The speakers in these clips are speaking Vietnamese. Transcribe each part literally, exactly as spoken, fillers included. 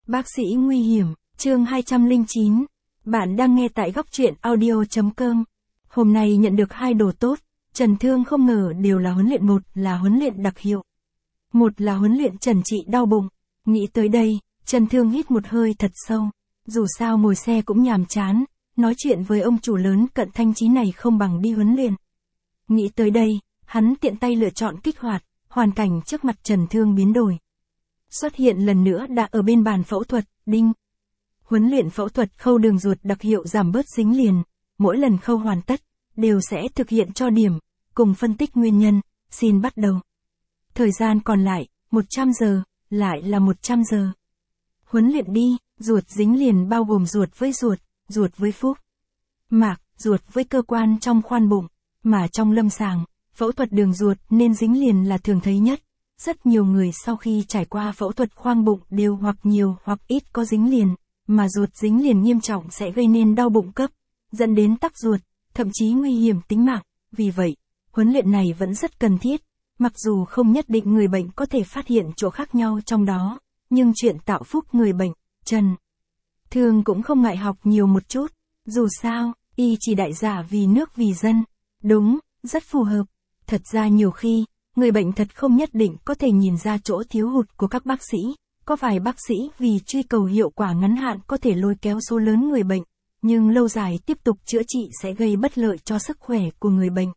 Bác sĩ nguy hiểm, chương hai trăm lẻ chín. Bạn đang nghe tại góc truyện audio chấm com. Hôm nay nhận được hai đồ tốt, Trần Thương không ngờ đều là huấn luyện, một là huấn luyện đặc hiệu, một là huấn luyện trần trị đau bụng. Nghĩ tới đây, Trần Thương hít một hơi thật sâu. Dù sao ngồi xe cũng nhàm chán, nói chuyện với ông chủ lớn Cận Thanh Chí này không bằng đi huấn luyện. Nghĩ tới đây, hắn tiện tay lựa chọn kích hoạt, hoàn cảnh trước mặt Trần Thương biến đổi. Xuất hiện lần nữa đã ở bên bàn phẫu thuật, đinh. Huấn luyện phẫu thuật khâu đường ruột đặc hiệu giảm bớt dính liền, mỗi lần khâu hoàn tất, đều sẽ thực hiện cho điểm, cùng phân tích nguyên nhân, xin bắt đầu. Thời gian còn lại, một trăm giờ, lại là một trăm giờ. Huấn luyện đi, ruột dính liền bao gồm ruột với ruột, ruột với phúc mạc, ruột với cơ quan trong khoan bụng, mà trong lâm sàng, phẫu thuật đường ruột nên dính liền là thường thấy nhất. Rất nhiều người sau khi trải qua phẫu thuật khoang bụng đều hoặc nhiều hoặc ít có dính liền, mà ruột dính liền nghiêm trọng sẽ gây nên đau bụng cấp, dẫn đến tắc ruột, thậm chí nguy hiểm tính mạng. Vì vậy, huấn luyện này vẫn rất cần thiết, mặc dù không nhất định người bệnh có thể phát hiện chỗ khác nhau trong đó, nhưng chuyện tạo phúc người bệnh, Trần Thương cũng không ngại học nhiều một chút. Dù sao, y chỉ đại giả vì nước vì dân. Đúng, rất phù hợp. Thật ra nhiều khi, người bệnh thật không nhất định có thể nhìn ra chỗ thiếu hụt của các bác sĩ. Có vài bác sĩ vì truy cầu hiệu quả ngắn hạn có thể lôi kéo số lớn người bệnh, nhưng lâu dài tiếp tục chữa trị sẽ gây bất lợi cho sức khỏe của người bệnh.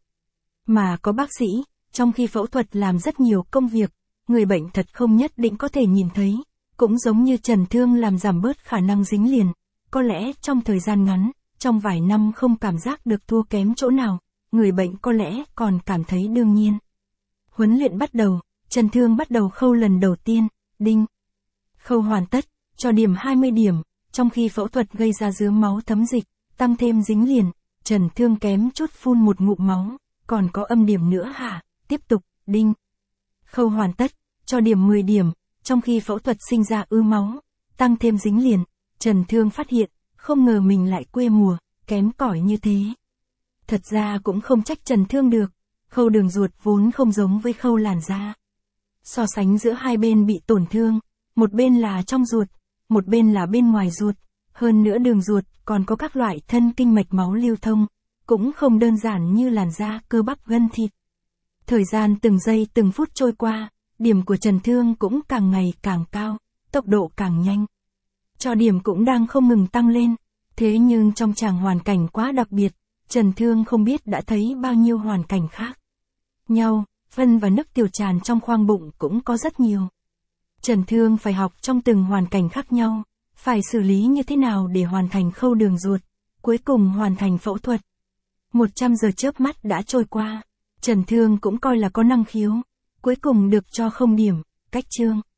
Mà có bác sĩ, trong khi phẫu thuật làm rất nhiều công việc, người bệnh thật không nhất định có thể nhìn thấy. Cũng giống như Trần Thương làm giảm bớt khả năng dính liền, có lẽ trong thời gian ngắn, trong vài năm không cảm giác được thua kém chỗ nào, người bệnh có lẽ còn cảm thấy đương nhiên. Huấn luyện bắt đầu, Trần Thương bắt đầu khâu lần đầu tiên, đinh. Khâu hoàn tất, cho điểm hai mươi điểm, trong khi phẫu thuật gây ra dướng máu thấm dịch, tăng thêm dính liền, Trần Thương kém chút phun một ngụm máu, còn có âm điểm nữa hả, tiếp tục, đinh. Khâu hoàn tất, cho điểm mười điểm, trong khi phẫu thuật sinh ra ứ máu, tăng thêm dính liền, Trần Thương phát hiện, không ngờ mình lại quê mùa, kém cỏi như thế. Thật ra cũng không trách Trần Thương được, khâu đường ruột vốn không giống với khâu làn da. So sánh giữa hai bên bị tổn thương, một bên là trong ruột, một bên là bên ngoài ruột, hơn nữa đường ruột còn có các loại thân kinh mạch máu lưu thông, cũng không đơn giản như làn da, cơ bắp, gân thịt. Thời gian từng giây từng phút trôi qua, điểm của Trần Thương cũng càng ngày càng cao, tốc độ càng nhanh. Cho điểm cũng đang không ngừng tăng lên, thế nhưng trong chàng hoàn cảnh quá đặc biệt, Trần Thương không biết đã thấy bao nhiêu hoàn cảnh khác nhau, phân và nước tiểu tràn trong khoang bụng cũng có rất nhiều. Trần Thương phải học trong từng hoàn cảnh khác nhau, phải xử lý như thế nào để hoàn thành khâu đường ruột, cuối cùng hoàn thành phẫu thuật. một trăm giờ chớp mắt đã trôi qua, Trần Thương cũng coi là có năng khiếu, cuối cùng được cho không điểm, cách chương.